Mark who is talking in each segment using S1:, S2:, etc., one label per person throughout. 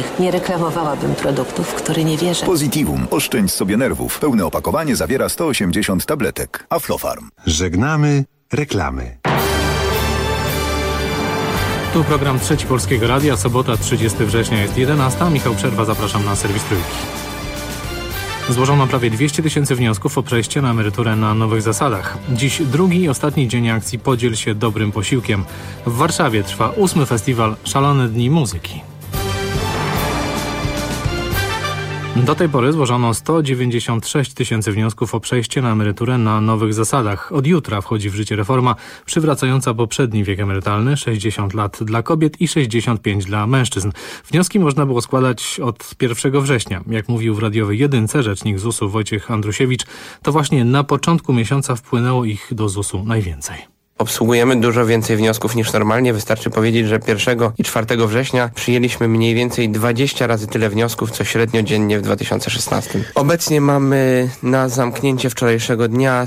S1: chorych. Nie reklamowałabym produktów, w które nie wierzę.
S2: Positivum. Oszczędź sobie nerwów. Pełne opakowanie zawiera 180 tabletek. Aflofarm.
S3: Żegnamy reklamy.
S4: Tu program Trzeci Polskiego Radia. Sobota, 30 września jest 11. Michał Przerwa, zapraszam na serwis Trójki. Złożono prawie 200 000 wniosków o przejście na emeryturę na nowych zasadach. Dziś drugi i ostatni dzień akcji Podziel się dobrym posiłkiem. W Warszawie trwa 8. festiwal Szalone Dni Muzyki. Do tej pory złożono 196 000 wniosków o przejście na emeryturę na nowych zasadach. Od jutra wchodzi w życie reforma przywracająca poprzedni wiek emerytalny, 60 lat dla kobiet i 65 dla mężczyzn. Wnioski można było składać od 1 września. Jak mówił w radiowej Jedynce rzecznik ZUS-u Wojciech Andrusiewicz, to właśnie na początku miesiąca wpłynęło ich do ZUS-u najwięcej.
S5: Obsługujemy dużo więcej wniosków niż normalnie. Wystarczy powiedzieć, że 1 i 4 września przyjęliśmy mniej więcej 20 razy tyle wniosków, co średnio dziennie w 2016. Obecnie mamy na zamknięcie wczorajszego dnia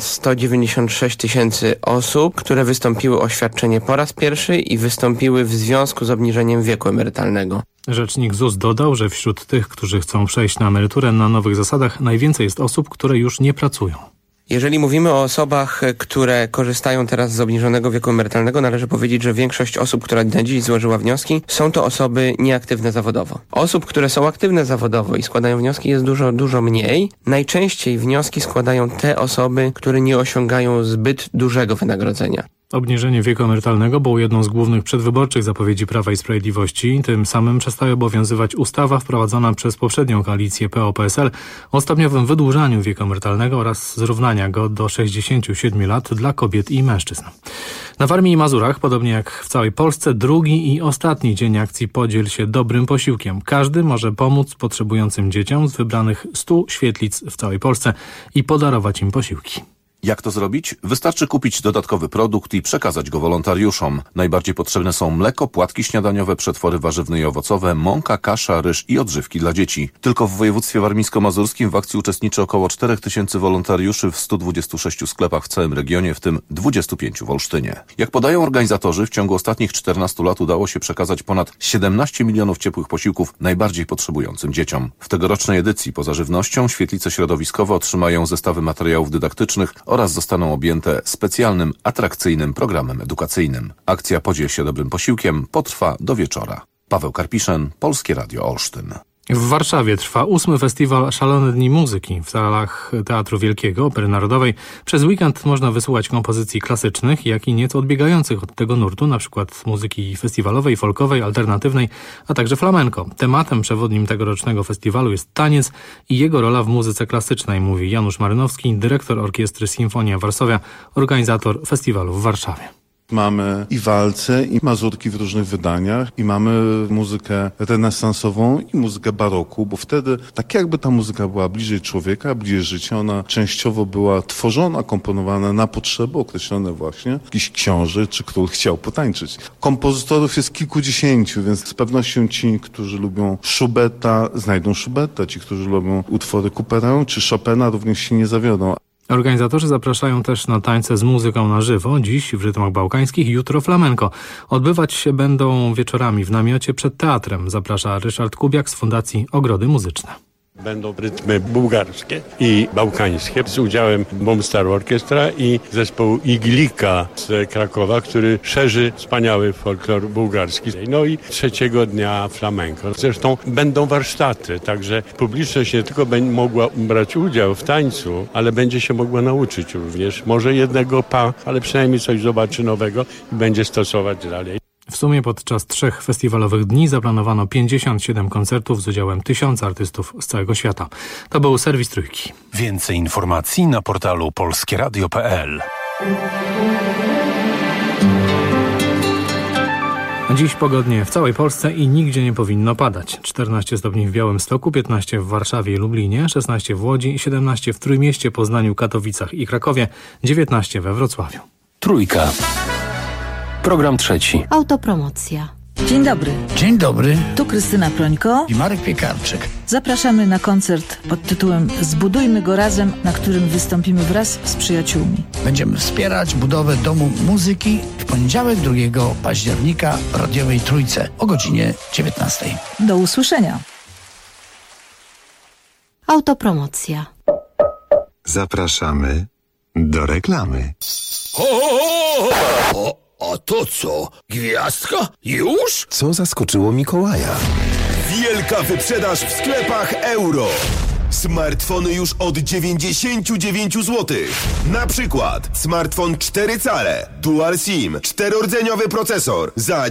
S5: 196 000 osób, które wystąpiły o świadczenie po raz pierwszy i wystąpiły w związku z obniżeniem wieku emerytalnego.
S4: Rzecznik ZUS dodał, że wśród tych, którzy chcą przejść na emeryturę na nowych zasadach, najwięcej jest osób, które już nie pracują.
S5: Jeżeli mówimy o osobach, które korzystają teraz z obniżonego wieku emerytalnego, należy powiedzieć, że większość osób, która na dziś złożyła wnioski, są to osoby nieaktywne zawodowo. Osób, które są aktywne zawodowo i składają wnioski jest dużo mniej. Najczęściej wnioski składają te osoby, które nie osiągają zbyt dużego wynagrodzenia.
S4: Obniżenie wieku emerytalnego było jedną z głównych przedwyborczych zapowiedzi Prawa i Sprawiedliwości. Tym samym przestaje obowiązywać ustawa wprowadzona przez poprzednią koalicję PO-PSL o stopniowym wydłużaniu wieku emerytalnego oraz zrównania go do 67 lat dla kobiet i mężczyzn. Na Warmii i Mazurach, podobnie jak w całej Polsce, drugi i ostatni dzień akcji Podziel się dobrym posiłkiem. Każdy może pomóc potrzebującym dzieciom z wybranych 100 świetlic w całej Polsce i podarować im posiłki.
S6: Jak to zrobić? Wystarczy kupić dodatkowy produkt i przekazać go wolontariuszom. Najbardziej potrzebne są mleko, płatki śniadaniowe, przetwory warzywne i owocowe, mąka, kasza, ryż i odżywki dla dzieci. Tylko w województwie warmińsko-mazurskim w akcji uczestniczy około 4000 wolontariuszy w 126 sklepach w całym regionie, w tym 25 w Olsztynie. Jak podają organizatorzy, w ciągu ostatnich 14 lat udało się przekazać ponad 17 milionów ciepłych posiłków najbardziej potrzebującym dzieciom. W tegorocznej edycji poza żywnością świetlice środowiskowe otrzymają zestawy materiałów dydaktycznych oraz zostaną objęte specjalnym, atrakcyjnym programem edukacyjnym. Akcja Podziel się dobrym posiłkiem potrwa do wieczora. Paweł Karpiszyn, Polskie Radio Olsztyn.
S4: W Warszawie trwa 8. festiwal Szalone Dni Muzyki. W salach Teatru Wielkiego, Opery Narodowej przez weekend można wysłuchać kompozycji klasycznych, jak i nieco odbiegających od tego nurtu, np. muzyki festiwalowej, folkowej, alternatywnej, a także flamenco. Tematem przewodnim tegorocznego festiwalu jest taniec i jego rola w muzyce klasycznej, mówi Janusz Marynowski, dyrektor Orkiestry Sinfonia Varsovia, organizator festiwalu w Warszawie.
S7: Mamy i walce, i mazurki w różnych wydaniach, i mamy muzykę renesansową i muzykę baroku, bo wtedy tak jakby ta muzyka była bliżej człowieka, bliżej życia, ona częściowo była tworzona, komponowana na potrzeby określone właśnie. Jakiś książę czy król chciał potańczyć. Kompozytorów jest kilkudziesięciu, więc z pewnością ci, którzy lubią Schuberta, znajdą Schuberta, ci, którzy lubią utwory Coopera czy Chopina, również się nie zawiodą.
S4: Organizatorzy zapraszają też na tańce z muzyką na żywo, dziś w rytmach bałkańskich, jutro flamenco. Odbywać się będą wieczorami w namiocie przed teatrem, zaprasza Ryszard Kubiak z Fundacji Ogrody Muzyczne.
S8: Będą rytmy bułgarskie i bałkańskie z udziałem Bomb Star Orchestra i zespołu Iglika z Krakowa, który szerzy wspaniały folklor bułgarski. No i 3 dnia flamenco. Zresztą będą warsztaty, także publiczność nie tylko będzie mogła brać udział w tańcu, ale będzie się mogła nauczyć również. Może jednego ale przynajmniej coś zobaczy nowego i będzie stosować dalej.
S4: W sumie podczas 3 festiwalowych dni zaplanowano 57 koncertów z udziałem 1000 artystów z całego świata. To był serwis Trójki.
S3: Więcej informacji na portalu polskieradio.pl.
S4: Dziś pogodnie w całej Polsce i nigdzie nie powinno padać. 14 stopni w Białymstoku, 15 w Warszawie i Lublinie, 16 w Łodzi, 17 w Trójmieście, Poznaniu, Katowicach i Krakowie, 19 we Wrocławiu.
S9: Trójka. Program trzeci.
S10: Autopromocja.
S11: Dzień dobry.
S12: Dzień dobry.
S11: Tu Krystyna Prońko
S12: i Marek Piekarczyk.
S10: Zapraszamy na koncert pod tytułem Zbudujmy go razem, na którym wystąpimy wraz z przyjaciółmi.
S11: Będziemy wspierać budowę Domu Muzyki w poniedziałek 2 października w Radiowej Trójce o godzinie 19.
S10: Do usłyszenia.
S1: Autopromocja.
S12: Zapraszamy do reklamy.
S13: A to co? Gwiazdka? Już?
S12: Co zaskoczyło Mikołaja?
S14: Wielka wyprzedaż w sklepach Euro. Smartfony już od 99 zł. Na przykład smartfon 4 cale, Dual SIM, 4-rdzeniowy procesor za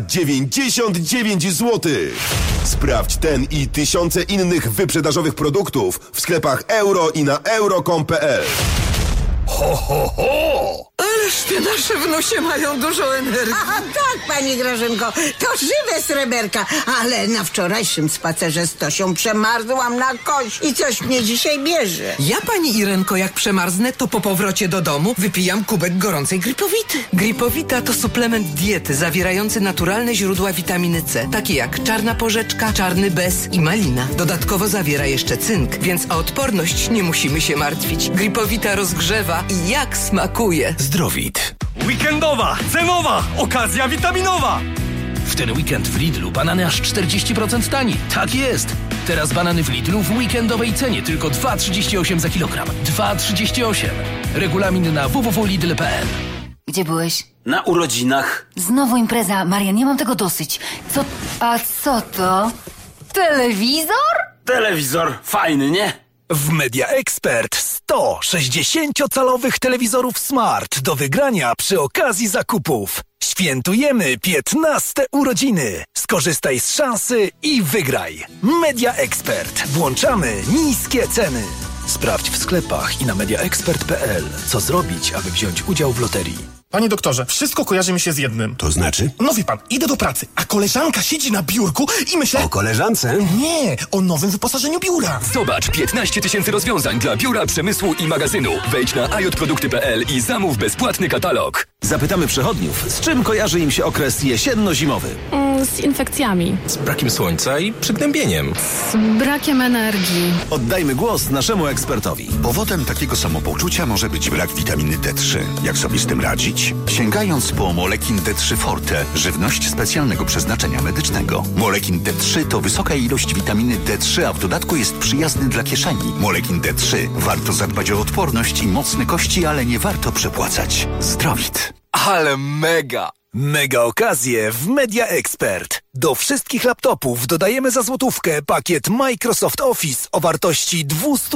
S14: 99 zł. Sprawdź ten i tysiące innych wyprzedażowych produktów w sklepach Euro i na euro.com.pl.
S13: Ho, ho, ho! Ależ te nasze wnusie mają dużo energii.
S15: A tak, pani Grażynko, to żywe sreberka, ale na wczorajszym spacerze z Tosią przemarzłam na kość i coś mnie dzisiaj bierze.
S16: Ja, pani Irenko, jak przemarznę, to po powrocie do domu wypijam kubek gorącej Gripowity. Gripowita to suplement diety zawierający naturalne źródła witaminy C, takie jak czarna porzeczka, czarny bez i malina. Dodatkowo zawiera jeszcze cynk, więc o odporność nie musimy się martwić. Gripowita rozgrzewa i jak smakuje.
S17: Zdrowit. Weekendowa, cenowa, okazja witaminowa. W ten weekend w Lidlu banany aż 40% taniej. Tak jest. Teraz banany w Lidlu w weekendowej cenie tylko 2,38 za kilogram. 2,38. Regulamin na www.lidl.pl.
S18: Gdzie byłeś?
S17: Na urodzinach.
S18: Znowu impreza. Marian, nie mam tego dosyć. Co to? Telewizor?
S17: Telewizor fajny, nie? W Media Expert 100 60-calowych telewizorów Smart do wygrania przy okazji zakupów. Świętujemy 15 urodziny. Skorzystaj z szansy i wygraj. Media Expert. Włączamy niskie ceny. Sprawdź w sklepach i na mediaexpert.pl, co zrobić, aby wziąć udział w loterii.
S19: Panie doktorze, wszystko kojarzy mi się z jednym.
S14: To znaczy?
S19: No wie pan, idę do pracy, a koleżanka siedzi na biurku i myślę...
S14: O koleżance?
S19: Nie, o nowym wyposażeniu biura.
S20: Zobacz 15 000 rozwiązań dla biura, przemysłu i magazynu. Wejdź na ajotprodukty.pl i zamów bezpłatny katalog.
S21: Zapytamy przechodniów, z czym kojarzy im się okres jesienno-zimowy.
S22: Z infekcjami.
S21: Z brakiem słońca i przygnębieniem.
S22: Z brakiem energii.
S21: Oddajmy głos naszemu ekspertowi.
S23: Powodem takiego samopoczucia może być brak witaminy D3. Jak sobie z tym radzić? Sięgając po Molekin D3 Forte, żywność specjalnego przeznaczenia medycznego. Molekin D3 to wysoka ilość witaminy D3, a w dodatku jest przyjazny dla kieszeni. Molekin D3. Warto zadbać o odporność i mocne kości, ale nie warto przepłacać. Zdrowit.
S21: Ale mega! Mega okazje w Media Expert. Do wszystkich laptopów dodajemy za złotówkę pakiet Microsoft Office o wartości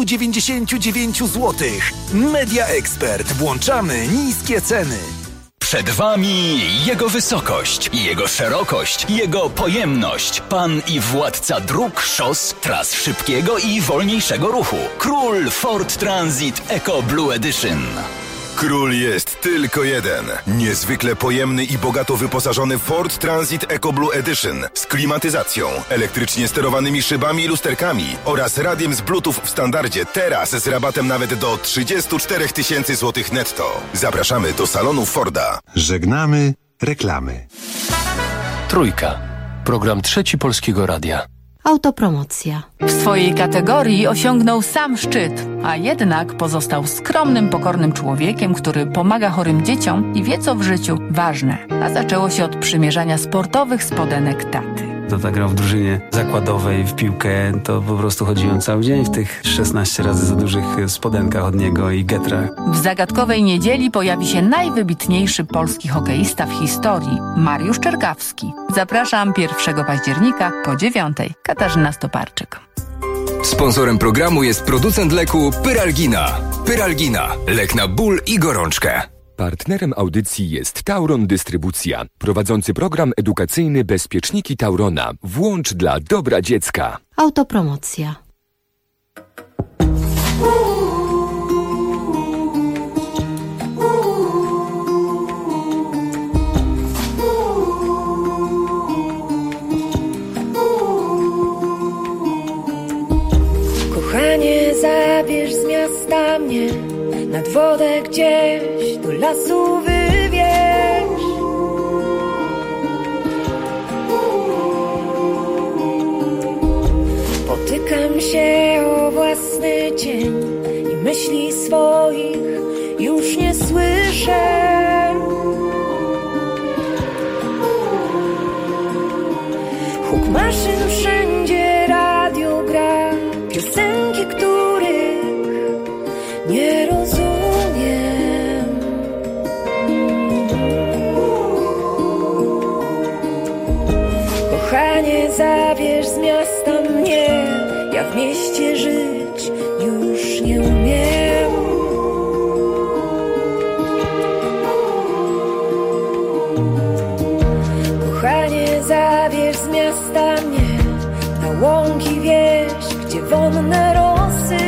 S21: 299 zł. Media Expert. Włączamy niskie ceny.
S20: Przed wami jego wysokość, jego szerokość, jego pojemność. Pan i władca dróg, szos, tras szybkiego i wolniejszego ruchu. Król Ford Transit Eco Blue Edition.
S14: Król jest tylko jeden. Niezwykle pojemny i bogato wyposażony Ford Transit Eco Blue Edition z klimatyzacją, elektrycznie sterowanymi szybami i lusterkami oraz radiem z Bluetooth w standardzie, teraz z rabatem nawet do 34 000 złotych netto. Zapraszamy do salonu Forda.
S12: Żegnamy reklamy.
S9: Trójka. Program Trzeci Polskiego Radia.
S1: Autopromocja.
S24: W swojej kategorii osiągnął sam szczyt, a jednak pozostał skromnym, pokornym człowiekiem, który pomaga chorym dzieciom i wie, co w życiu ważne. A zaczęło się od przymierzania sportowych spodenek taty.
S25: To tak grał w drużynie zakładowej w piłkę, to po prostu chodziłem cały dzień w tych 16 razy za dużych spodenkach od niego i getrach.
S24: W zagadkowej niedzieli pojawi się najwybitniejszy polski hokeista w historii, Mariusz Czerkawski. Zapraszam 1 października po 9:00. Katarzyna Stoparczyk.
S26: Sponsorem programu jest producent leku Pyralgina. Pyralgina. Lek na ból i gorączkę.
S27: Partnerem audycji jest Tauron Dystrybucja, prowadzący program edukacyjny Bezpieczniki Taurona. Włącz dla dobra dziecka.
S1: Autopromocja.
S28: Kochanie, zabierz z miasta mnie nad wodę gdzieś, do lasu wywieź. Po tym Potykam się o własny cień i myśli swoich już nie słyszę. Huk maszyn wszędzie, radio gra, piosenki, których nie rozumiem. Kochanie, zabierz z miasta mnie, ja w mieście żyć już nie umiem. Kochanie, zabierz z miasta mnie na łąki, wieś, gdzie wonne rosy.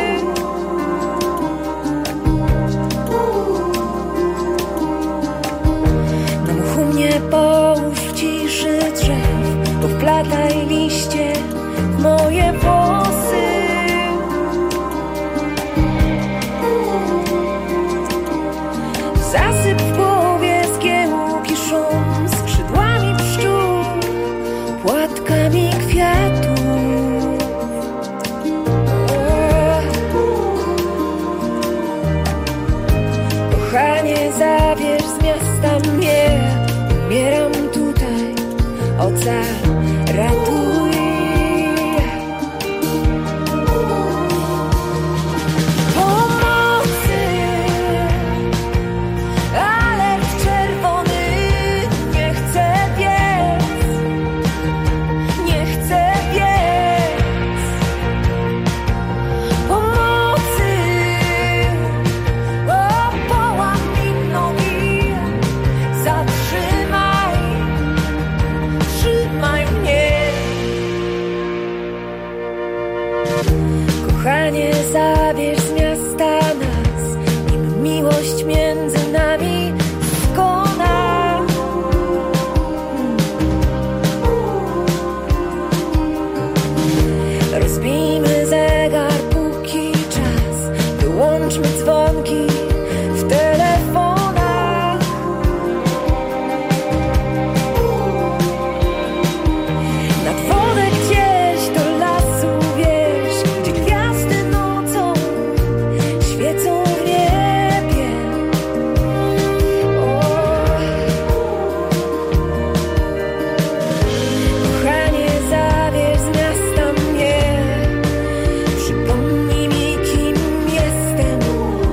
S28: Na mchu mnie połóż w ciszy drzew, powplataj liście w moje włosy. Zasyp w głowie zgiełki szum, skrzydłami pszczół, płatkami kwiatów. Kochanie, zabierz z miasta mnie, umieram tutaj, ocal ratuj. Pomocy, alert czerwony, nie chcę biec, nie chcę biec. Pomocy, o, połam mi nogi, zatrzymaj, trzymaj mnie. Kochanie, zabierz z miasta nas, nim miłość między nami skona. Rozbijmy zegar, póki czas, wyłączmy dzwonki w telefonach. Nad wodę gdzieś do lasu, wieś, gdzie gwiazdy nocą świecą w niebie. Kochanie, zabierz z miasta mnie, przypomnij mi, kim jestem.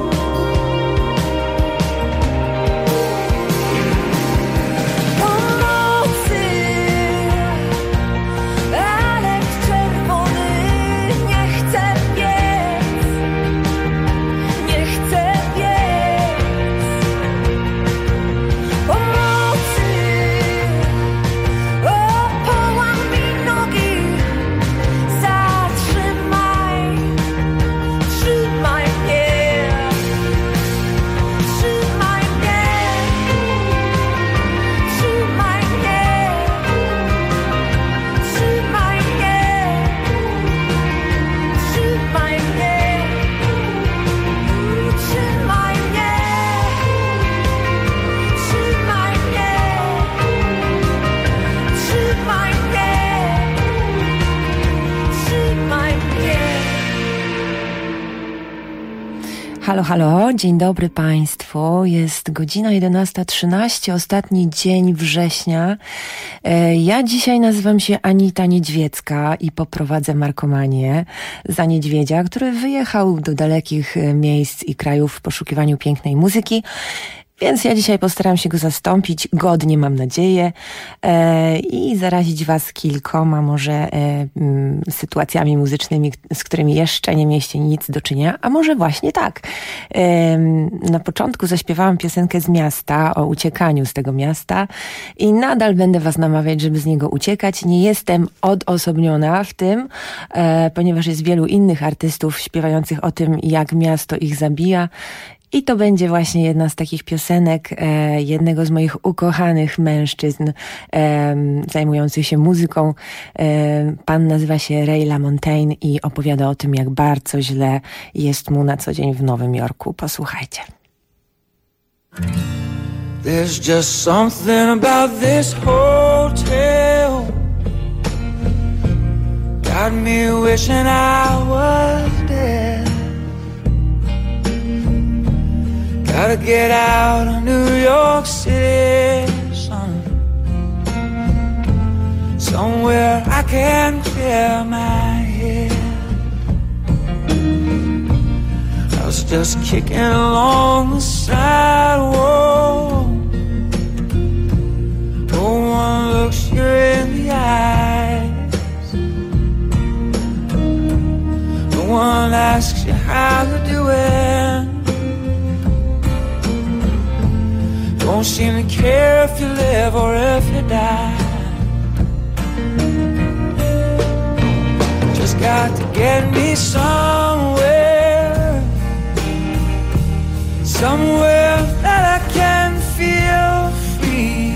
S28: Pomocy, alert czerwony, nie chcę biec, nie chcę biec. Pomocy, o, połam mi nogi, zatrzymaj, trzymaj mnie, trzymaj mnie, trzymaj mnie, trzymaj mnie, trzymaj mnie, trzymaj mnie, trzymaj mnie, trzymaj mnie.
S2: Halo, halo, dzień dobry Państwu. Jest godzina 11:13, ostatni dzień września. Ja dzisiaj nazywam się Anita Niedźwiecka i poprowadzę Markomanię za Niedźwiedzia, który wyjechał do dalekich miejsc i krajów w poszukiwaniu pięknej muzyki. Więc ja dzisiaj postaram się go zastąpić, godnie mam nadzieję, i zarazić Was kilkoma może sytuacjami muzycznymi, z którymi jeszcze nie mieliście nic do czynienia, a może właśnie tak. Na początku zaśpiewałam piosenkę z miasta, o uciekaniu z tego miasta i nadal będę Was namawiać, żeby z niego uciekać. Nie jestem odosobniona w tym, ponieważ jest wielu innych artystów śpiewających o tym, jak miasto ich zabija. I to będzie właśnie jedna z takich piosenek jednego z moich ukochanych mężczyzn zajmujących się muzyką. Pan nazywa się Ray LaMontagne i opowiada o tym, jak bardzo źle jest mu na co dzień w Nowym Jorku. Posłuchajcie.
S3: There's just something about this hotel. got me wishing I was dead. Gotta get out of New York City, son. Somewhere I can clear my head. I was just kicking along the sidewalk. No one looks you in the eyes. No one asks you how you're doing. Don't seem to care if you live or if you die. Just got to get me somewhere, somewhere that I can feel free.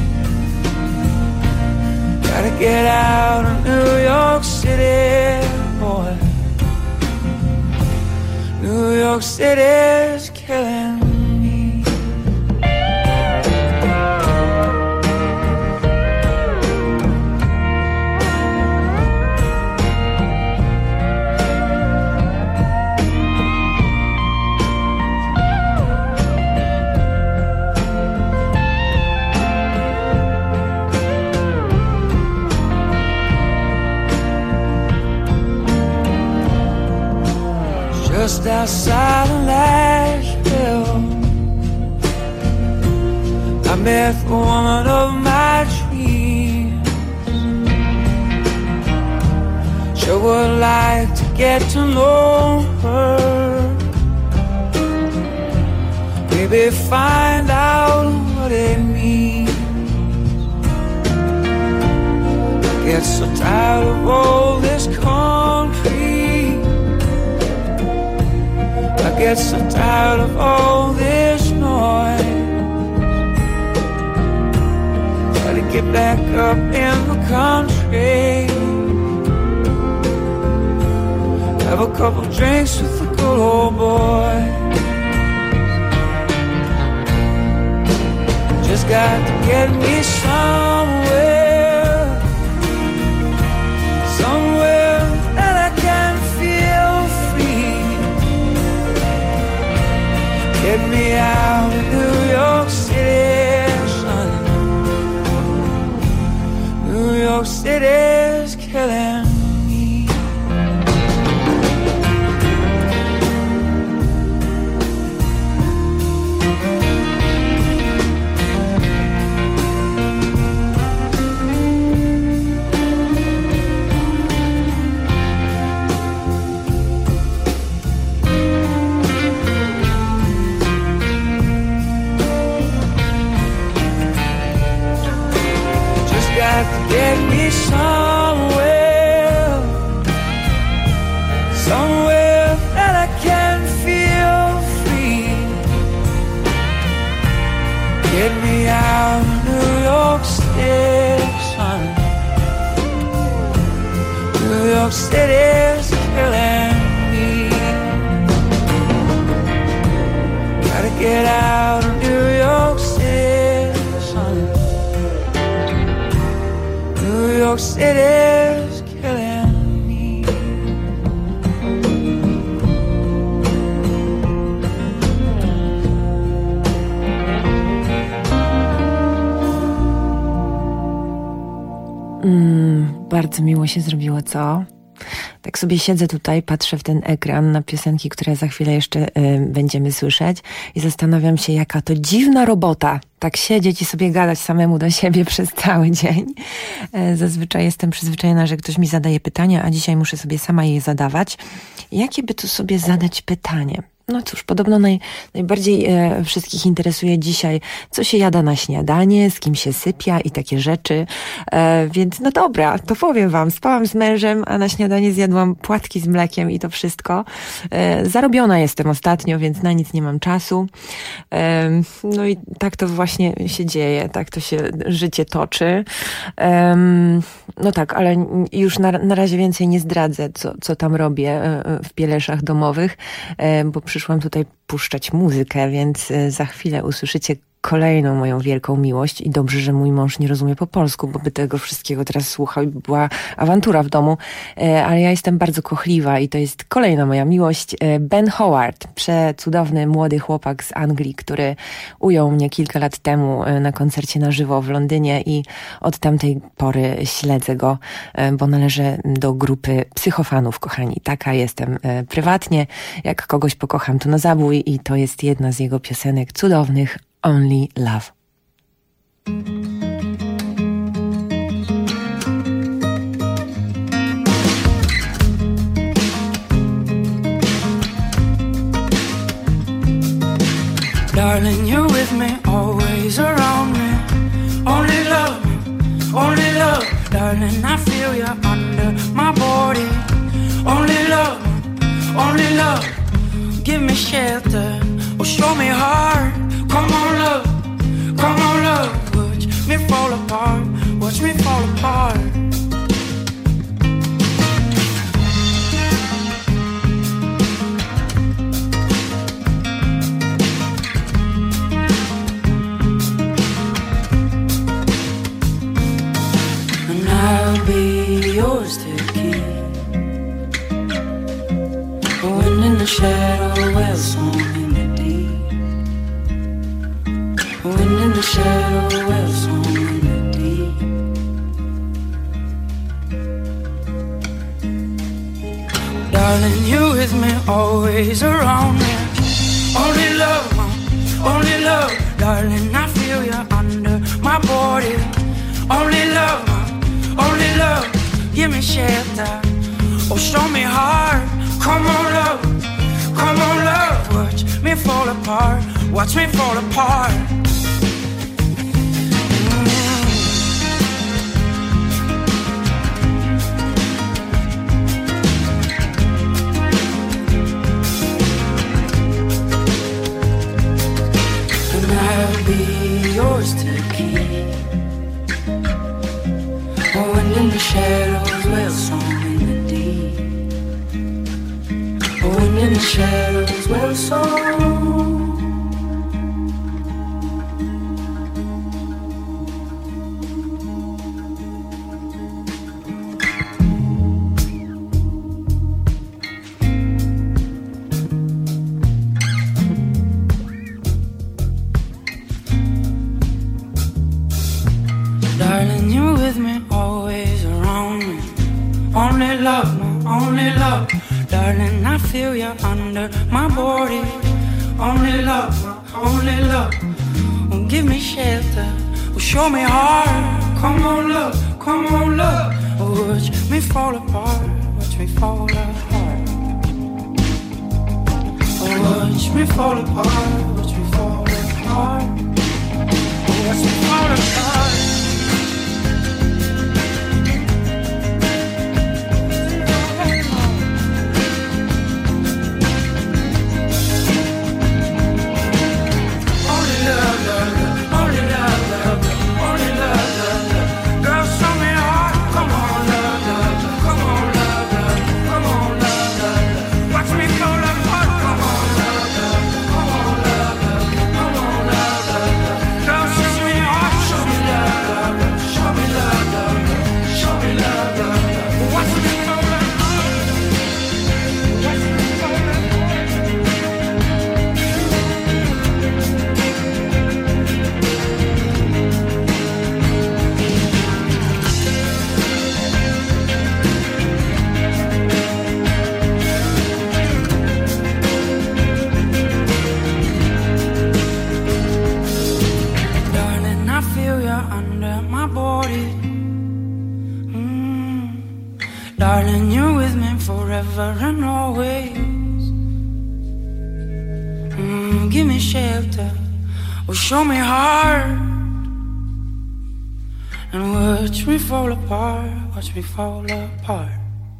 S3: Gotta get out of New York City, boy. New York City's killing me. Just outside of Nashville, I met the woman of my dreams. Sure would like to get to know her, maybe find out what it means. I get so tired of all this concrete. I get so tired of all this noise. Gotta get back up in the country, have a couple drinks with the good old boy. Just got to get me somewhere, somewhere that I can feel free. Get me out of New York City, son. New York City's killing me. Got to get me somewhere, somewhere that I can feel free. Get me out of New York City, son. New York City's killing me. Gotta get out of New York City, son. New York City's killing me.
S2: Bardzo miło się zrobiło, co? Tak sobie siedzę tutaj, patrzę w ten ekran na piosenki, które za chwilę jeszcze będziemy słyszeć i zastanawiam się, jaka to dziwna robota. Tak siedzieć i sobie gadać samemu do siebie przez cały dzień. Zazwyczaj jestem przyzwyczajona, że ktoś mi zadaje pytania, a dzisiaj muszę sobie sama je zadawać. Jakie by tu sobie zadać pytanie? No cóż, podobno najbardziej wszystkich interesuje dzisiaj, co się jada na śniadanie, z kim się sypia i takie rzeczy. Więc no dobra, to powiem wam, spałam z mężem, a na śniadanie zjadłam płatki z mlekiem i to wszystko. Zarobiona jestem ostatnio, więc na nic nie mam czasu. No i tak to właśnie się dzieje, tak to się życie toczy. No tak, ale już na razie więcej nie zdradzę, co tam robię w Pieleszach domowych, bo przyszłam tutaj puszczać muzykę, więc za chwilę usłyszycie kolejną moją wielką miłość i dobrze, że mój mąż nie rozumie po polsku, bo by tego wszystkiego teraz słuchał i by była awantura w domu, ale ja jestem bardzo kochliwa i to jest kolejna moja miłość. Ben Howard, przecudowny młody chłopak z Anglii, który ujął mnie kilka lat temu na koncercie na żywo w Londynie i od tamtej pory śledzę go, bo należę do grupy psychofanów, kochani. Taka jestem prywatnie. Jak kogoś pokocham, to na zabój i to jest jedna z jego piosenek cudownych, Only Love.
S3: Darling, you're with me, always around me. Only love, only love. Darling, I feel you under my body. Only love, only love. Give me shelter, or show me heart. Come on, love, come on, love. Watch me fall apart, watch me fall apart. And I'll be yours to keep. When in the shadow, well, song in the deep. When in the shadow, well, song in the deep. Darling, you with me, always around me. Only love, only love. Darling, I feel you under my body. Only love, only love. Give me shelter, or show me heart. Come on, love, come on, love. Watch me fall apart, watch me fall apart. And I'll be yours to keep. When in the shadows, well, song in the deep. When in the shadows, well, song. Darling, you're with me, always around me. Only love, only love. Darling, I feel you under my body. Only love, only love. Oh, give me shelter, oh, show me heart. Come on, love, come on, love. Oh, watch me fall apart, watch me fall apart. Oh, watch me fall apart, watch me fall apart. Oh, watch me fall apart. Darling, you're with me forever and always. Give me shelter, or show me heart. And watch me fall apart, watch me fall apart.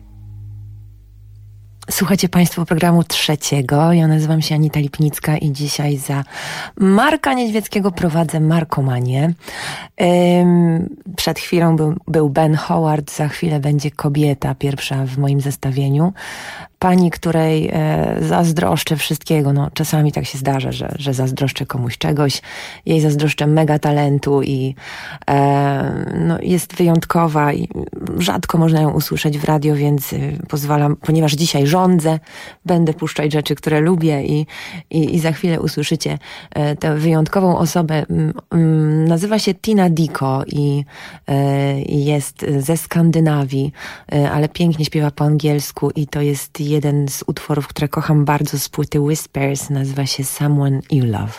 S2: Słuchacie Państwo programu trzeciego. Ja nazywam się Anita Lipnicka i dzisiaj za Marka Niedźwieckiego prowadzę Markomanię. Przed chwilą był Ben Howard, za chwilę będzie Kobieta, pierwsza w moim zestawieniu. pani, której zazdroszczę wszystkiego. No, czasami tak się zdarza, że zazdroszczę komuś czegoś. Jej zazdroszczę mega talentu i no, jest wyjątkowa i rzadko można ją usłyszeć w radio, więc pozwalam, ponieważ dzisiaj rządzę, będę puszczać rzeczy, które lubię i za chwilę usłyszycie tę wyjątkową osobę. Nazywa się Tina Dicko i jest ze Skandynawii, ale pięknie śpiewa po angielsku i to jest jeden z utworów, które kocham bardzo z płyty Whispers. Nazywa się Someone You Love.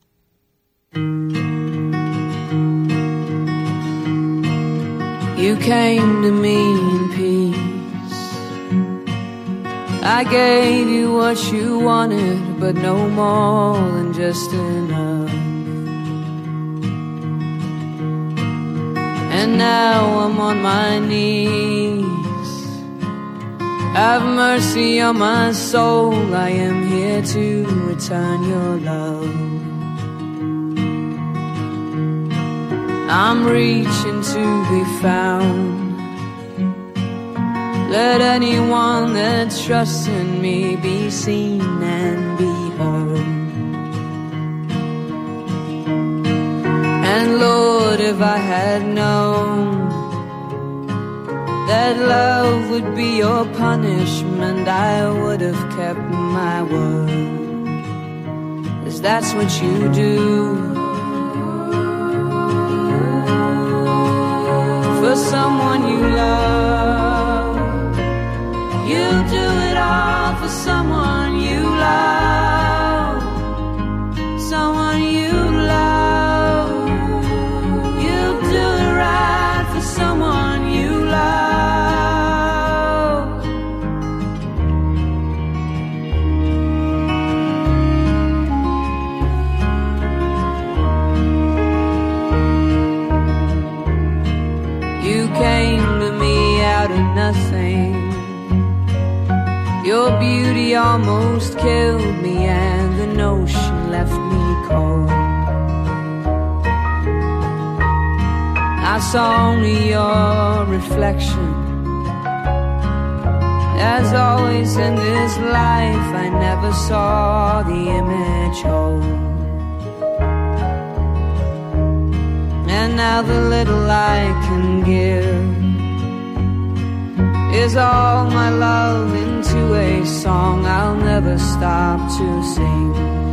S4: You came to me in peace. I gave you what you wanted, but no more than just enough. And now I'm on my knees. Have mercy on my soul. I am here to return your love. I'm reaching to be found. Let anyone that trusts in me be seen and be heard. And Lord, if I had known that love would be your punishment, I would have kept my word. 'Cause that's what you do. For someone you love, you do it all for someone you love. Someone you love, you do it right for someone you love. You came to me out of nothing. Your beauty almost killed me and the notion left me cold. I saw only your reflection. As always in this life, I never saw the image whole. And now the little I can give is all my love into a song I'll never stop to sing.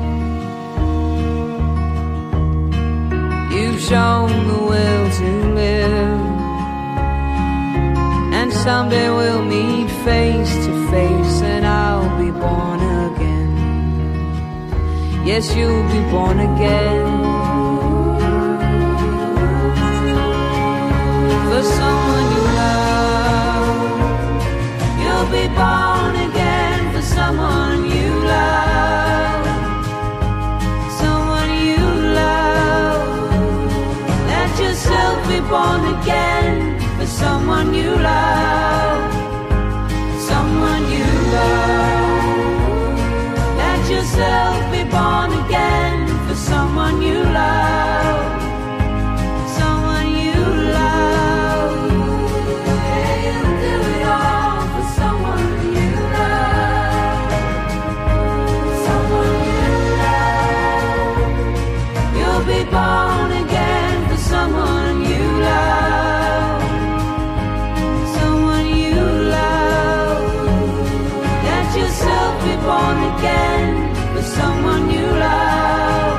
S4: You've shown the will to live, and someday we'll meet face to face and I'll be born again. Yes, you'll be born again. For someone you love, you'll be born again. For someone you love, someone you love. Let yourself be born again. For someone you love, someone you love. Let yourself be born again. For someone you love. Born again for someone you love, someone you love. Let yourself be born again for someone you love.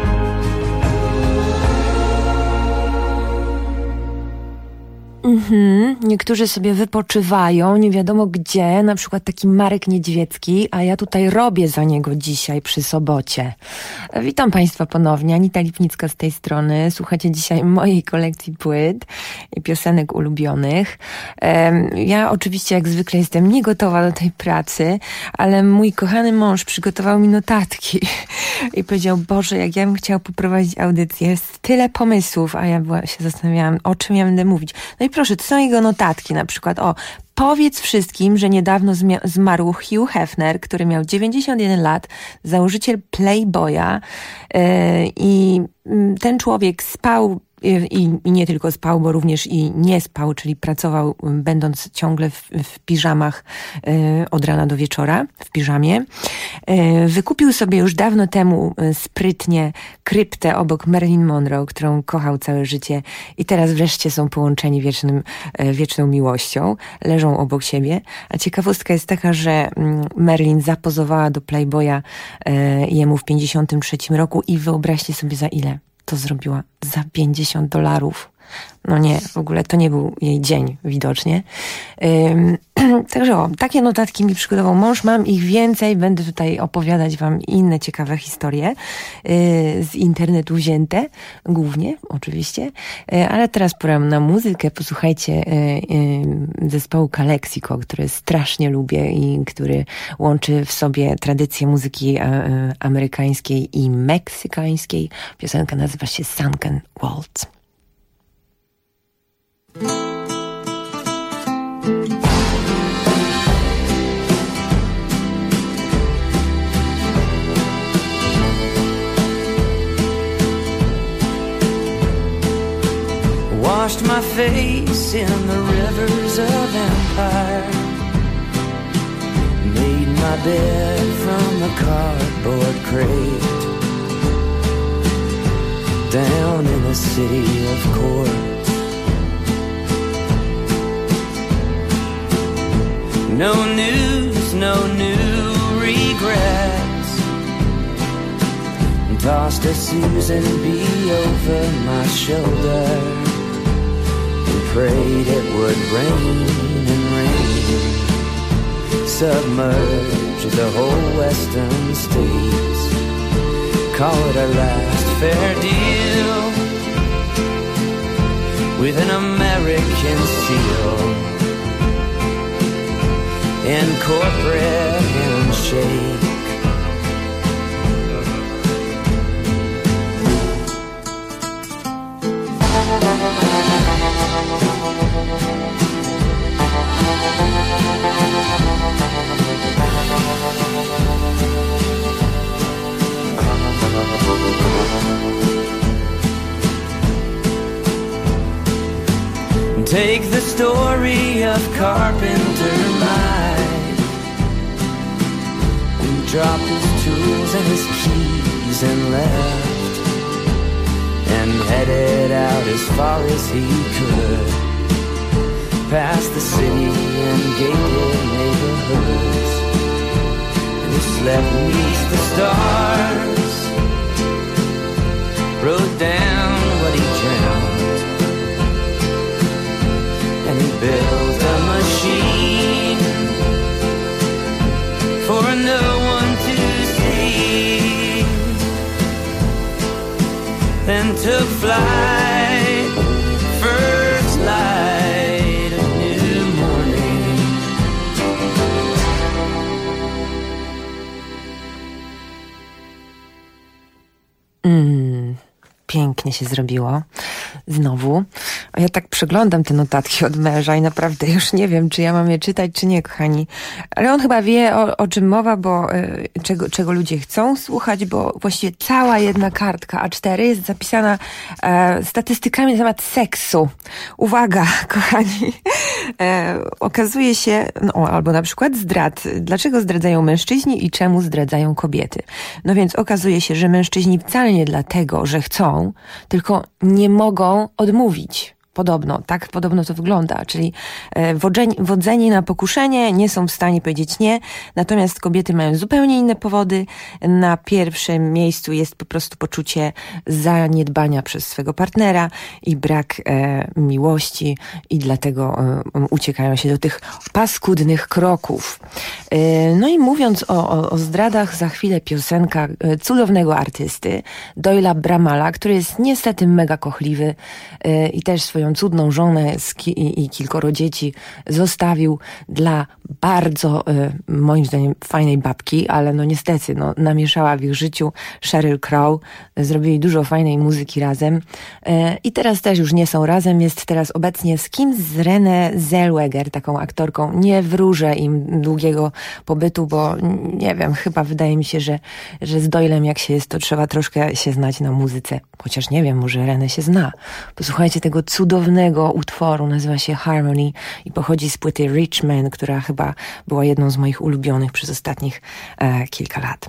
S2: Niektórzy sobie wypoczywają, nie wiadomo gdzie, na przykład taki Marek Niedźwiecki, a ja tutaj robię za niego dzisiaj przy sobocie. Witam Państwa ponownie, Anita Lipnicka z tej strony. Słuchacie dzisiaj mojej kolekcji płyt i piosenek ulubionych. Ja oczywiście jak zwykle jestem niegotowa do tej pracy, ale mój kochany mąż przygotował mi notatki i powiedział, Boże, jak ja bym chciał poprowadzić audycję, jest tyle pomysłów, a ja się zastanawiałam, o czym ja będę mówić. No i proszę, to są jego notatki, na przykład, powiedz wszystkim, że niedawno zmarł Hugh Hefner, który miał 91 lat, założyciel Playboya i ten człowiek spał i nie tylko spał, bo również i nie spał, czyli pracował, będąc ciągle w piżamach od rana do wieczora, w piżamie. Wykupił sobie już dawno temu sprytnie kryptę obok Marilyn Monroe, którą kochał całe życie i teraz wreszcie są połączeni wieczną miłością. Leżą obok siebie, a ciekawostka jest taka, że Marilyn zapozowała do Playboya jemu w 53 roku i wyobraźcie sobie za ile to zrobiła. Za $50. No nie, w ogóle to nie był jej dzień widocznie. Także takie notatki mi przygotował mąż, mam ich więcej, będę tutaj opowiadać wam inne ciekawe historie z internetu wzięte, głównie oczywiście, ale teraz pora na muzykę. Posłuchajcie zespołu Calexico, który strasznie lubię i który łączy w sobie tradycję muzyki amerykańskiej i meksykańskiej. Piosenka nazywa się Sunken Waltz.
S3: Washed my face in the rivers of empire, made my bed from a cardboard crate, down in a city of courts. No news, no new regrets. Tossed a Susan B over my shoulder and prayed it would rain and rain, submerge the whole western states, call it our last fair deal with an American seal and corporate handshake. Take the story of Carpenter Mike, who dropped his tools and his keys and left, and headed out as far as he could, past the city and gated neighborhoods, and he slept beneath the stars, wrote down what he dreamt, and he built a machine for no one to see, then took flight, first light of new morning.
S2: Pięknie się zrobiło. Znowu. A ja tak przeglądam te notatki od męża i naprawdę już nie wiem, czy ja mam je czytać, czy nie, kochani. Ale on chyba wie, o czym mowa, bo czego ludzie chcą słuchać, bo właściwie cała jedna kartka A4 jest zapisana statystykami na temat seksu. Uwaga, kochani. Okazuje się, albo na przykład zdrad. Dlaczego zdradzają mężczyźni i czemu zdradzają kobiety? No więc okazuje się, że mężczyźni wcale nie dlatego, że chcą, tylko nie mogą odmówić. Podobno to wygląda, czyli wodzeni na pokuszenie nie są w stanie powiedzieć nie, natomiast kobiety mają zupełnie inne powody. Na pierwszym miejscu jest po prostu poczucie zaniedbania przez swego partnera i brak miłości i dlatego uciekają się do tych paskudnych kroków. No i mówiąc o zdradach, za chwilę piosenka cudownego artysty, Doyla Bramalla, który jest niestety mega kochliwy i też swoją cudną żonę i kilkoro dzieci zostawił dla bardzo, moim zdaniem, fajnej babki, ale niestety, namieszała w ich życiu Sheryl Crow, zrobili dużo fajnej muzyki razem i teraz też już nie są razem, jest teraz obecnie z kimś z Renée Zellweger, taką aktorką. Nie wróżę im długiego pobytu, bo nie wiem, chyba wydaje mi się, że z Doylem jak się jest, to trzeba troszkę się znać na muzyce. Chociaż nie wiem, może René się zna. Posłuchajcie tego cudownego utworu, nazywa się Harmony i pochodzi z płyty Rich Man, która chyba była jedną z moich ulubionych przez ostatnich kilka lat.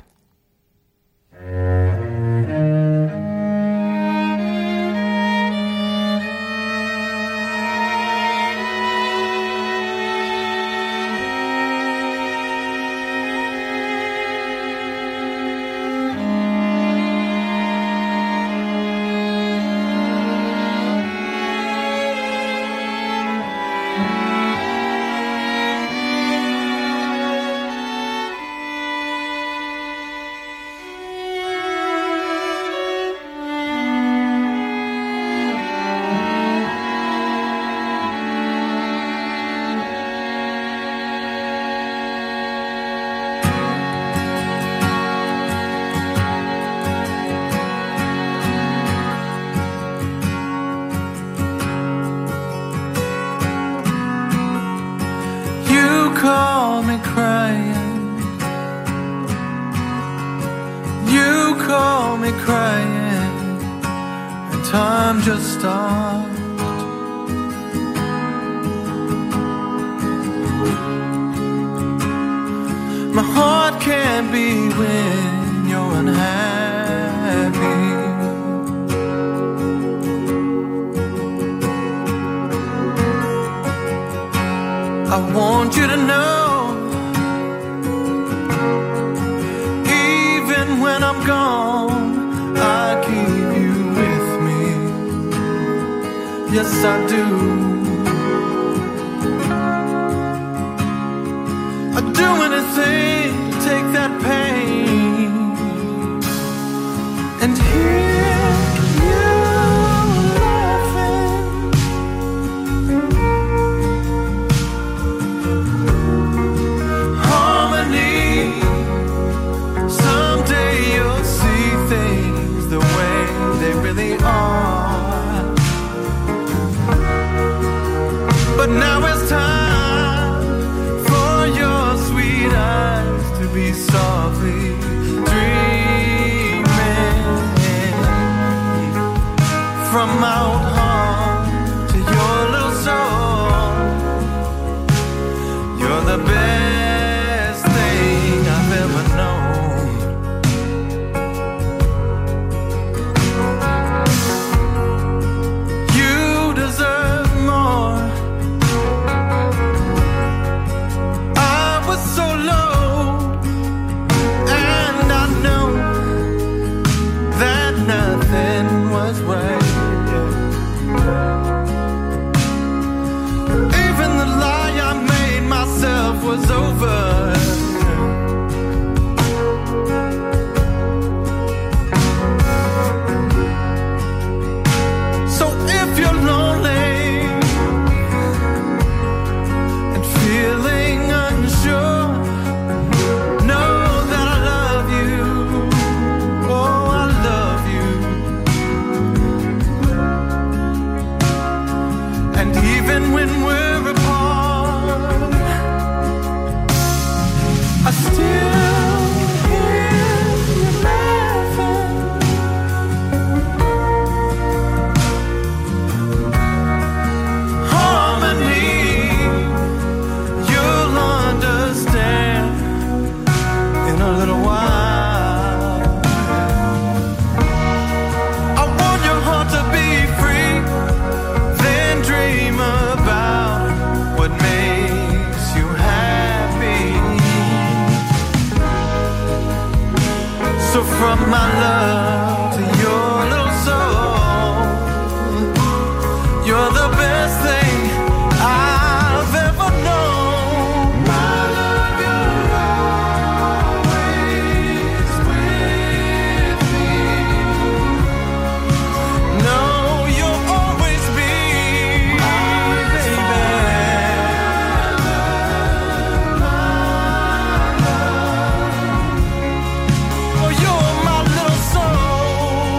S3: Oh, you're my little soul.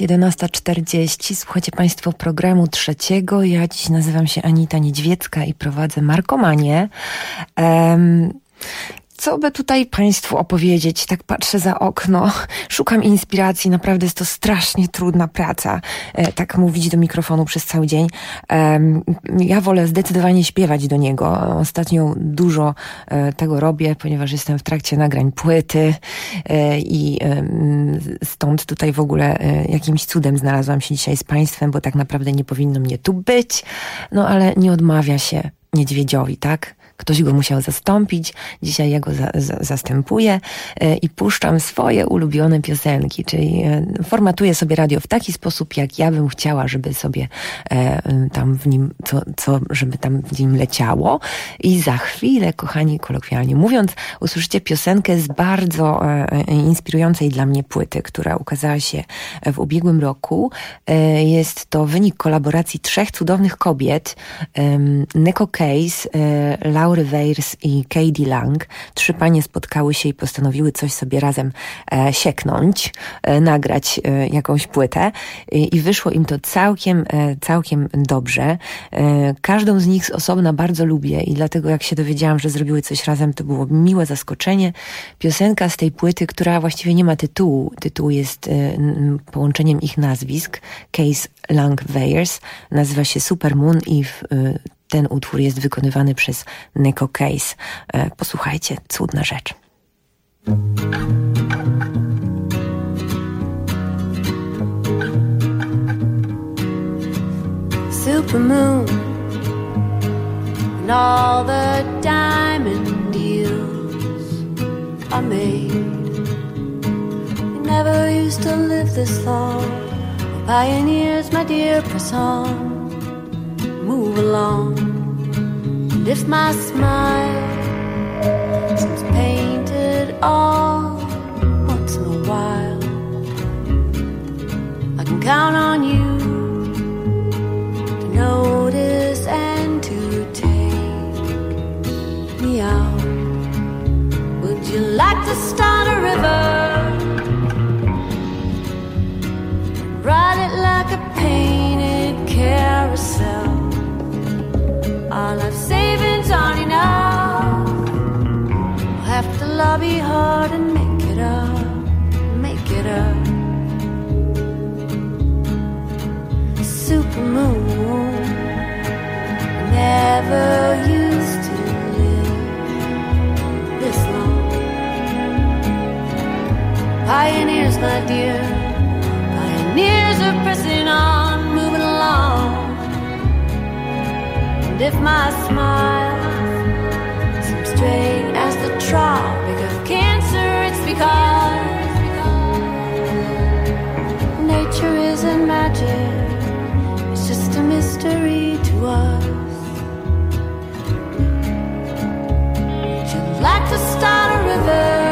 S2: 11:40. Słuchacie Państwo programu trzeciego. Ja dziś nazywam się Anita Niedźwiecka i prowadzę Markomanię. Co by tutaj Państwu opowiedzieć? Tak patrzę za okno, szukam inspiracji, naprawdę jest to strasznie trudna praca, tak mówić do mikrofonu przez cały dzień. Ja wolę zdecydowanie śpiewać do niego. Ostatnio dużo tego robię, ponieważ jestem w trakcie nagrań płyty i stąd tutaj w ogóle jakimś cudem znalazłam się dzisiaj z Państwem, bo tak naprawdę nie powinno mnie tu być, no ale nie odmawia się niedźwiedziowi, tak? Ktoś go musiał zastąpić, dzisiaj ja go zastępuję i puszczam swoje ulubione piosenki, czyli formatuję sobie radio w taki sposób, jak ja bym chciała, żeby sobie tam w nim, żeby tam w nim leciało. I za chwilę, kochani, kolokwialnie mówiąc, usłyszycie piosenkę z bardzo inspirującej dla mnie płyty, która ukazała się w ubiegłym roku. Jest to wynik kolaboracji 3 cudownych kobiet, Neko Case, Laury Weyers i Katie Lang. 3 panie spotkały się i postanowiły coś sobie razem sieknąć, nagrać jakąś płytę i wyszło im to całkiem dobrze. Każdą z nich z osobna bardzo lubię i dlatego jak się dowiedziałam, że zrobiły coś razem, to było miłe zaskoczenie. Piosenka z tej płyty, która właściwie nie ma tytułu. Tytuł jest połączeniem ich nazwisk. Case, Lang, Weyers. Nazywa się Supermoon i ten utwór jest wykonywany przez Neko Case. Posłuchajcie, cudna rzecz.
S28: Supermoon and all the diamond deals are made. You never used to live this long. Pioneers, my dear, press on. Move along. And if my smile seems painted all once in a while, I can count on you to notice and to take me out. Would you like to start a river? Ride it like a painted carousel. Our life savings aren't enough. We'll have to lobby hard and make it up, make it up. Supermoon, never used to live this long. Pioneers, my dear, pioneers are pressing on, moving along. And if my smile seems straight as the Tropic of Cancer, it's because nature isn't magic, it's just a mystery to us. Would you like to start a river?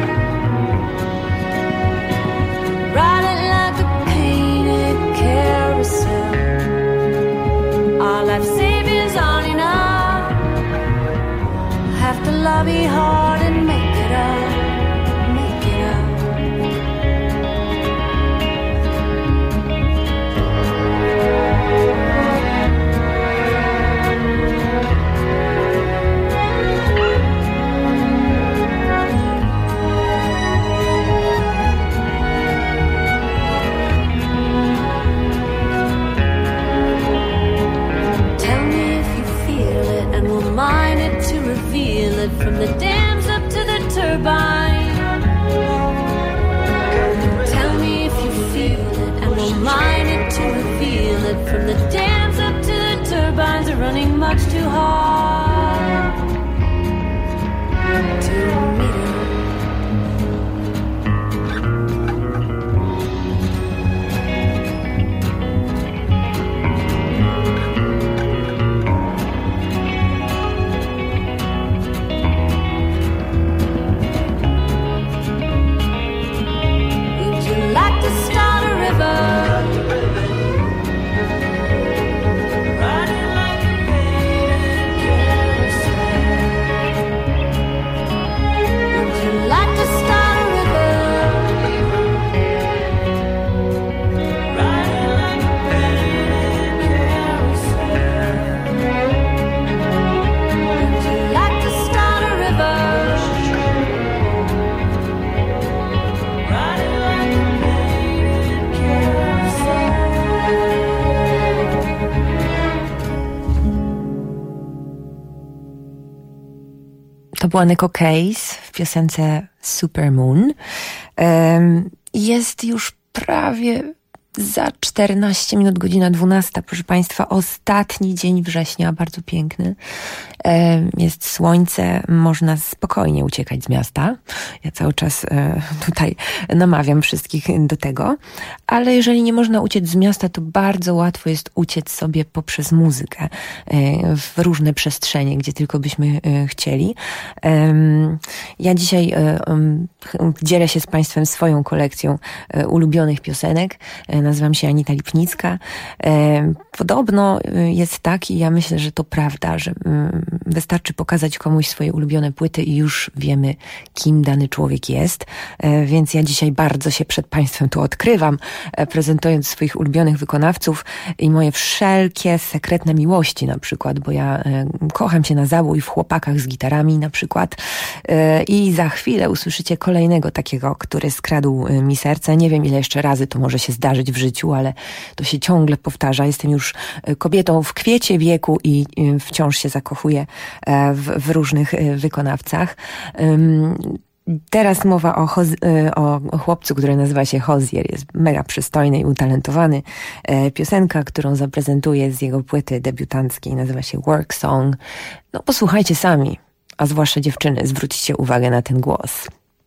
S28: Ride it like a painted carousel. Our life savings aren't enough. Have to lobby hard and make it up, make it up. Mine it to reveal it from the dams up to the turbine. Tell me if you feel it, and we'll mine it to reveal it from the dams up to the turbines are running much too hard to meet her.
S2: To była Neko Case w piosence Supermoon. Jest już prawie za 14 minut, godzina 12, proszę Państwa, ostatni dzień września, bardzo piękny. Jest słońce, można spokojnie uciekać z miasta. Ja cały czas tutaj namawiam wszystkich do tego, ale jeżeli nie można uciec z miasta, to bardzo łatwo jest uciec sobie poprzez muzykę w różne przestrzenie, gdzie tylko byśmy chcieli. Ja dzisiaj dzielę się z Państwem swoją kolekcją ulubionych piosenek. Nazywam się Anita Lipnicka. Podobno jest tak, i ja myślę, że to prawda, że wystarczy pokazać komuś swoje ulubione płyty i już wiemy, kim dany człowiek jest. Więc ja dzisiaj bardzo się przed Państwem tu odkrywam, prezentując swoich ulubionych wykonawców i moje wszelkie sekretne miłości na przykład, bo ja kocham się na zabój w chłopakach z gitarami na przykład. I za chwilę usłyszycie kolejnego takiego, który skradł mi serce. Nie wiem, ile jeszcze razy to może się zdarzyć w życiu, ale to się ciągle powtarza. Jestem już kobietą w kwiecie wieku i wciąż się zakochuję w różnych wykonawcach. Teraz mowa o chłopcu, który nazywa się Hozier. Jest mega przystojny i utalentowany. Piosenka, którą zaprezentuję z jego płyty debiutanckiej, nazywa się Work Song. No posłuchajcie sami, a zwłaszcza dziewczyny, zwróćcie uwagę na ten głos.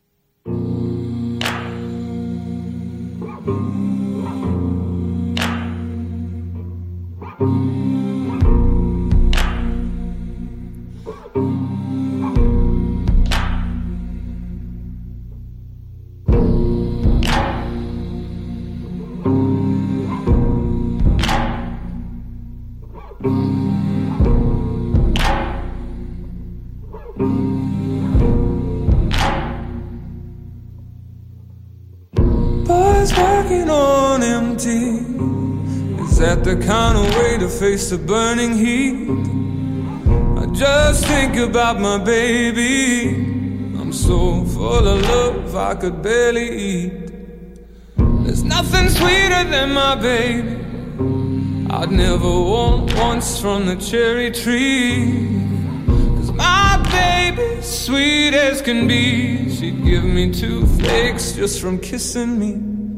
S3: Boys working on empty. Is that the kind of way to face the burning heat? I just think about my baby. I'm so full of love I could barely eat. There's nothing sweeter than my baby. I'd never want once from the cherry tree. My baby, sweet as can be, she'd give me 2 flakes just from kissing me.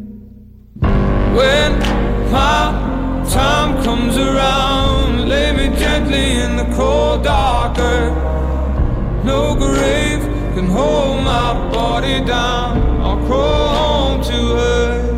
S3: When my time comes around, lay me gently in the cold dark earth. No grave can hold my body down. I'll crawl home to her.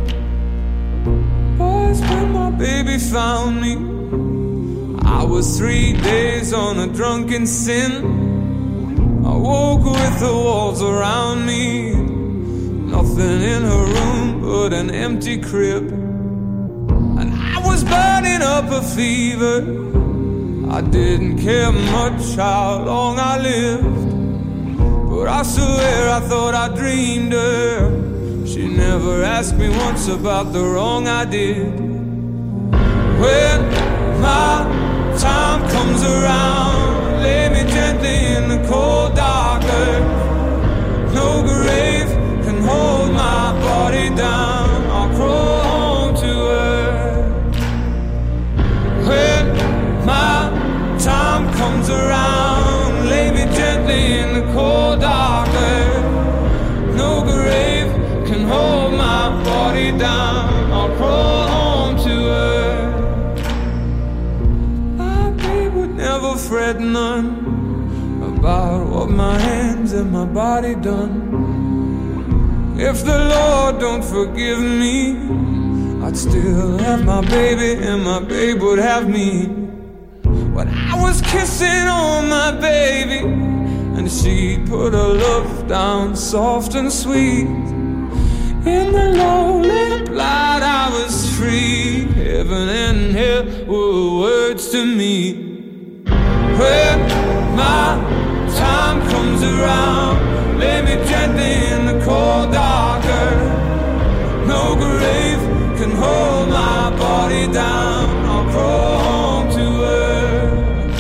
S3: Boys, when my baby found me, I was 3 days on a drunken sin. I woke with the walls around me, nothing in her room but an empty crib. And I was burning up a fever. I didn't care much how long I lived, but I swear I thought I dreamed her. She never asked me once about the wrong I did. When my time comes around, lay me gently in the cold dark earth. No grave can hold my body down. I'll crawl home to her. When my time comes around, lay me gently in the cold dark earth. No grave can hold my body down. I'll crawl home to her. Never fret none about what my hands and my body done. If the Lord don't forgive me, I'd still have my baby and my babe would have me. When I was kissing on my baby and she put her love down soft and sweet, in the low lamp light I was free. Heaven and hell were words to me. When my time comes around, lay me gently in the cold dark earth. No grave can hold my body down. I'll crawl home to her.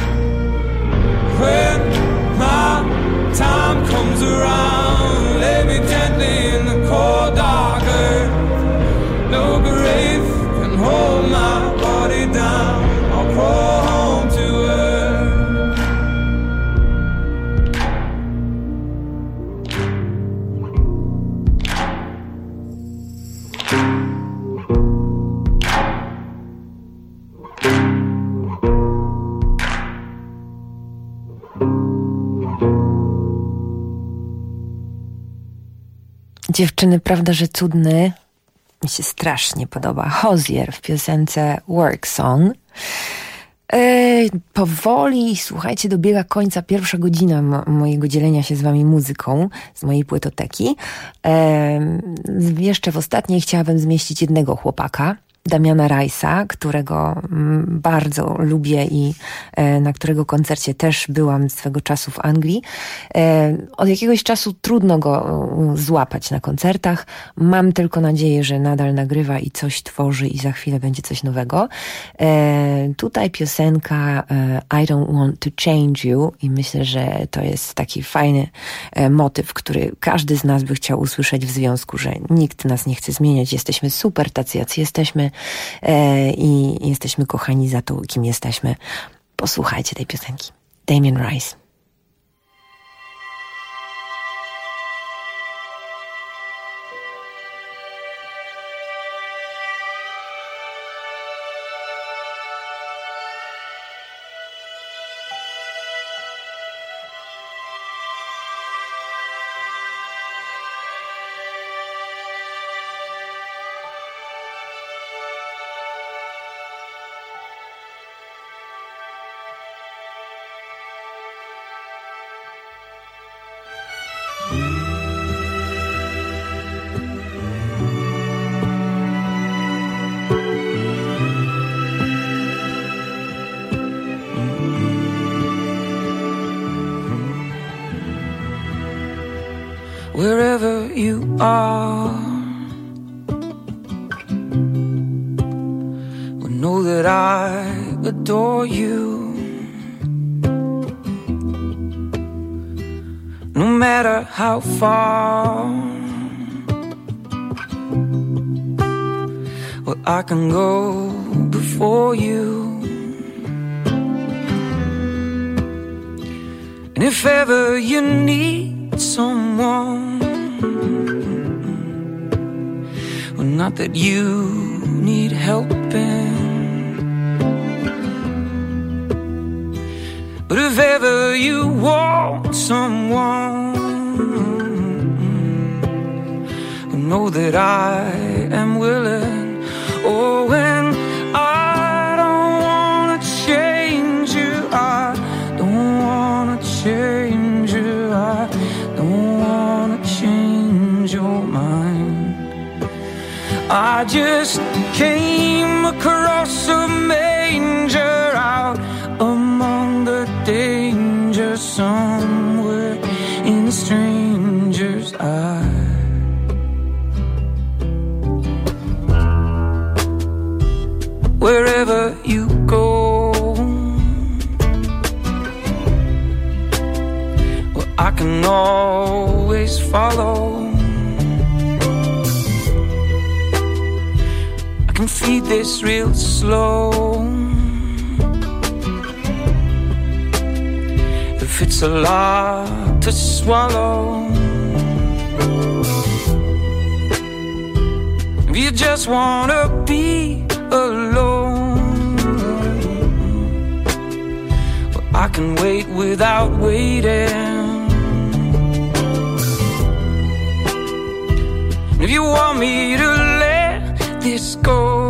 S3: When my time comes around, lay me gently in the cold dark earth. No grave can hold my body down. I'll crawl home to her.
S2: Dziewczyny, prawda, że cudny? Mi się strasznie podoba. Hozier w piosence Work Song. Powoli, słuchajcie, dobiega końca pierwsza godzina mojego dzielenia się z wami muzyką z mojej płytoteki. Jeszcze w ostatniej chciałabym zmieścić jednego chłopaka, Damiana Rice'a, którego bardzo lubię i na którego koncercie też byłam swego czasu w Anglii. Od jakiegoś czasu trudno go złapać na koncertach. Mam tylko nadzieję, że nadal nagrywa i coś tworzy i za chwilę będzie coś nowego. Tutaj piosenka I Don't Want to Change You i myślę, że to jest taki fajny motyw, który każdy z nas by chciał usłyszeć w związku, że nikt nas nie chce zmieniać. Jesteśmy super tacy, jacy jesteśmy. I jesteśmy kochani za to, kim jesteśmy. Posłuchajcie tej piosenki. Damien Rice.
S3: Wherever you are, well, know that I adore you. No matter how far, well, I can go before you. And if ever you need someone, well, not that you need helping, but if ever you want someone, well, know that I am willing. Oh, and I don't wanna change you, I don't wanna change you, I don't wanna change your mind. I just came across a manger out among the danger, somewhere in a stranger's eye. Wherever you go, well, I can always follow. I can feed this real slow. If it's a lot to swallow, if you just wanna be alone, well, I can wait without waiting. If you want me to let this go,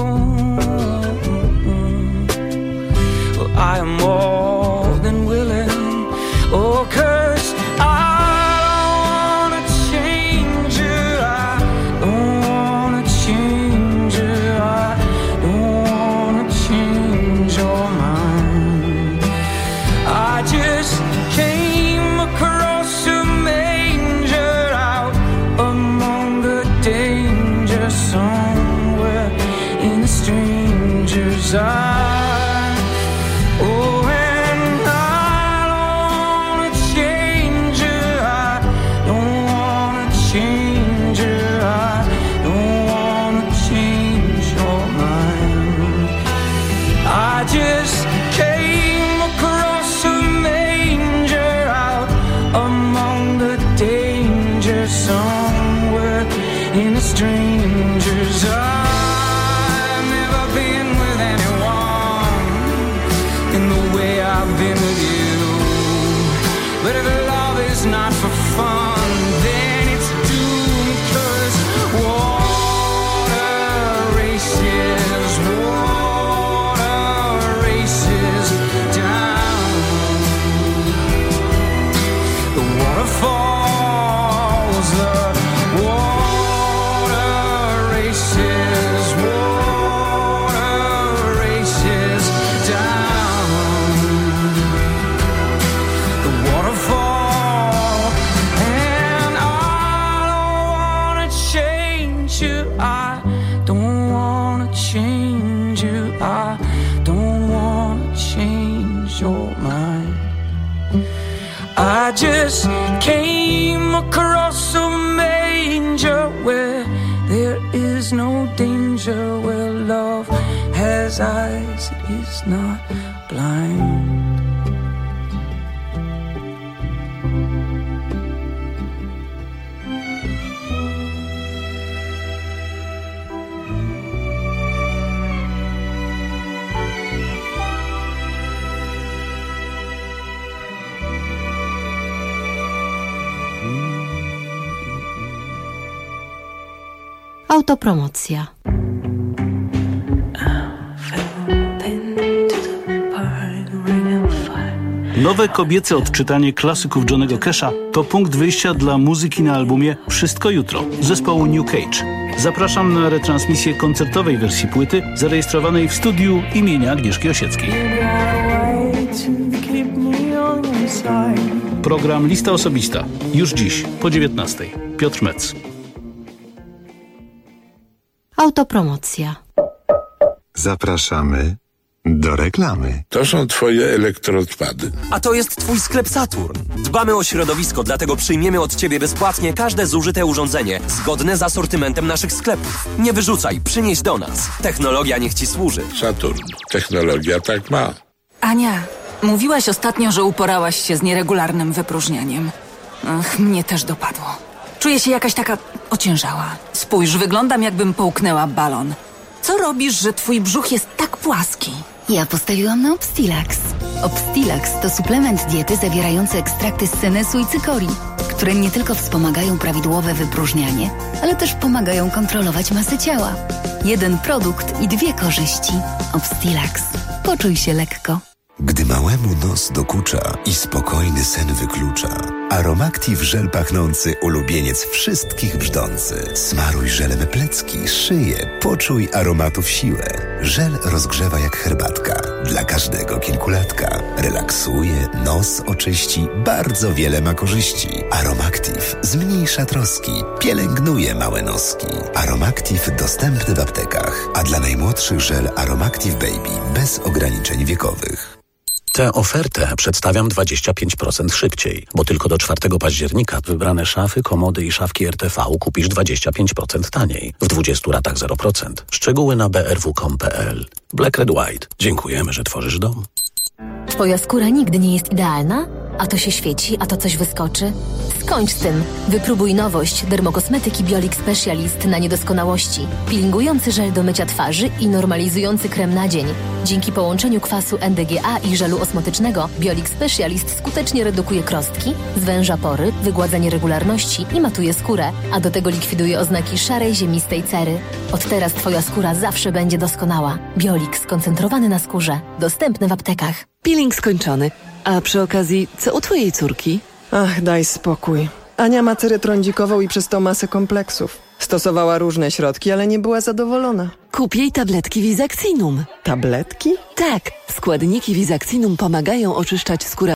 S3: well, I am more than willing. Oh, 'cause I don't wanna change you, I don't wanna change you, I don't wanna change your mind. I just came across a manger out among the danger, somewhere in a stranger's eye. Oh, and I don't wanna change you, I don't wanna change you, I don't wanna change your mind. I just came across a manger out among the danger, somewhere in a stranger's eye. I've never been with anyone in the way I've been with you, but if love is not for fun, then it's doomed, 'cause don't wanna change your mind. I just came across a manger where there is no danger, where love has eyes, it is not blind.
S1: Autopromocja.
S5: Nowe kobiece odczytanie klasyków Johnnego Casha to punkt wyjścia dla muzyki na albumie Wszystko Jutro zespołu New Cage. Zapraszam na retransmisję koncertowej wersji płyty zarejestrowanej w studiu imienia Agnieszki Osieckiej. Program Lista Osobista. Już dziś po 19:00. Piotr Metz.
S1: Autopromocja.
S12: Zapraszamy do reklamy.
S6: To są twoje elektroodpady.
S7: A to jest twój sklep Saturn. Dbamy o środowisko, dlatego przyjmiemy od ciebie bezpłatnie każde zużyte urządzenie, zgodne z asortymentem naszych sklepów. Nie wyrzucaj, przynieś do nas. Technologia niech ci służy.
S6: Saturn. Technologia tak ma.
S18: Ania, mówiłaś ostatnio, że uporałaś się z nieregularnym wypróżnianiem. Ach, mnie też dopadło. Czuję się jakaś taka ociężała. Spójrz, wyglądam jakbym połknęła balon. Co robisz, że twój brzuch jest tak płaski?
S8: Ja postawiłam na Obstilax. Obstilax to suplement diety zawierający ekstrakty z senesu i cykorii, które nie tylko wspomagają prawidłowe wypróżnianie, ale też pomagają kontrolować masę ciała. Jeden produkt i 2 korzyści. Obstilax. Poczuj się lekko.
S10: Gdy małemu nos dokucza i spokojny sen wyklucza, Aromactive żel pachnący ulubieniec wszystkich brzdący. Smaruj żelem plecki, szyję, poczuj aromatów siłę. Żel rozgrzewa jak herbatka, dla każdego kilkulatka. Relaksuje, nos oczyści, bardzo wiele ma korzyści. Aromactive zmniejsza troski, pielęgnuje małe noski. Aromactive dostępny w aptekach, a dla najmłodszych żel Aromactive Baby bez ograniczeń wiekowych.
S11: Tę ofertę przedstawiam 25% szybciej, bo tylko do 4 października wybrane szafy, komody i szafki RTV kupisz 25% taniej, w 20 ratach 0%. Szczegóły na brw.com.pl. Black Red White. Dziękujemy, że tworzysz dom.
S13: Twoja skóra nigdy nie jest idealna? A to się świeci, a to coś wyskoczy? Skończ z tym. Wypróbuj nowość dermokosmetyki Biolix Specialist na niedoskonałości. Peelingujący żel do mycia twarzy i normalizujący krem na dzień. Dzięki połączeniu kwasu NDGA i żelu osmotycznego Biolix Specialist skutecznie redukuje krostki, zwęża pory, wygładza nieregularności i matuje skórę, a do tego likwiduje oznaki szarej, ziemistej cery. Od teraz twoja skóra zawsze będzie doskonała. Biolix skoncentrowany na skórze. Dostępny w aptekach.
S15: Peeling skończony. A przy okazji, co u twojej córki?
S29: Ach, daj spokój. Ania ma cerę trądzikową i przez to masę kompleksów. Stosowała różne środki, ale nie była zadowolona.
S15: Kup jej tabletki Visaxinum.
S29: Tabletki?
S15: Tak, składniki Visaxinum pomagają oczyszczać skórę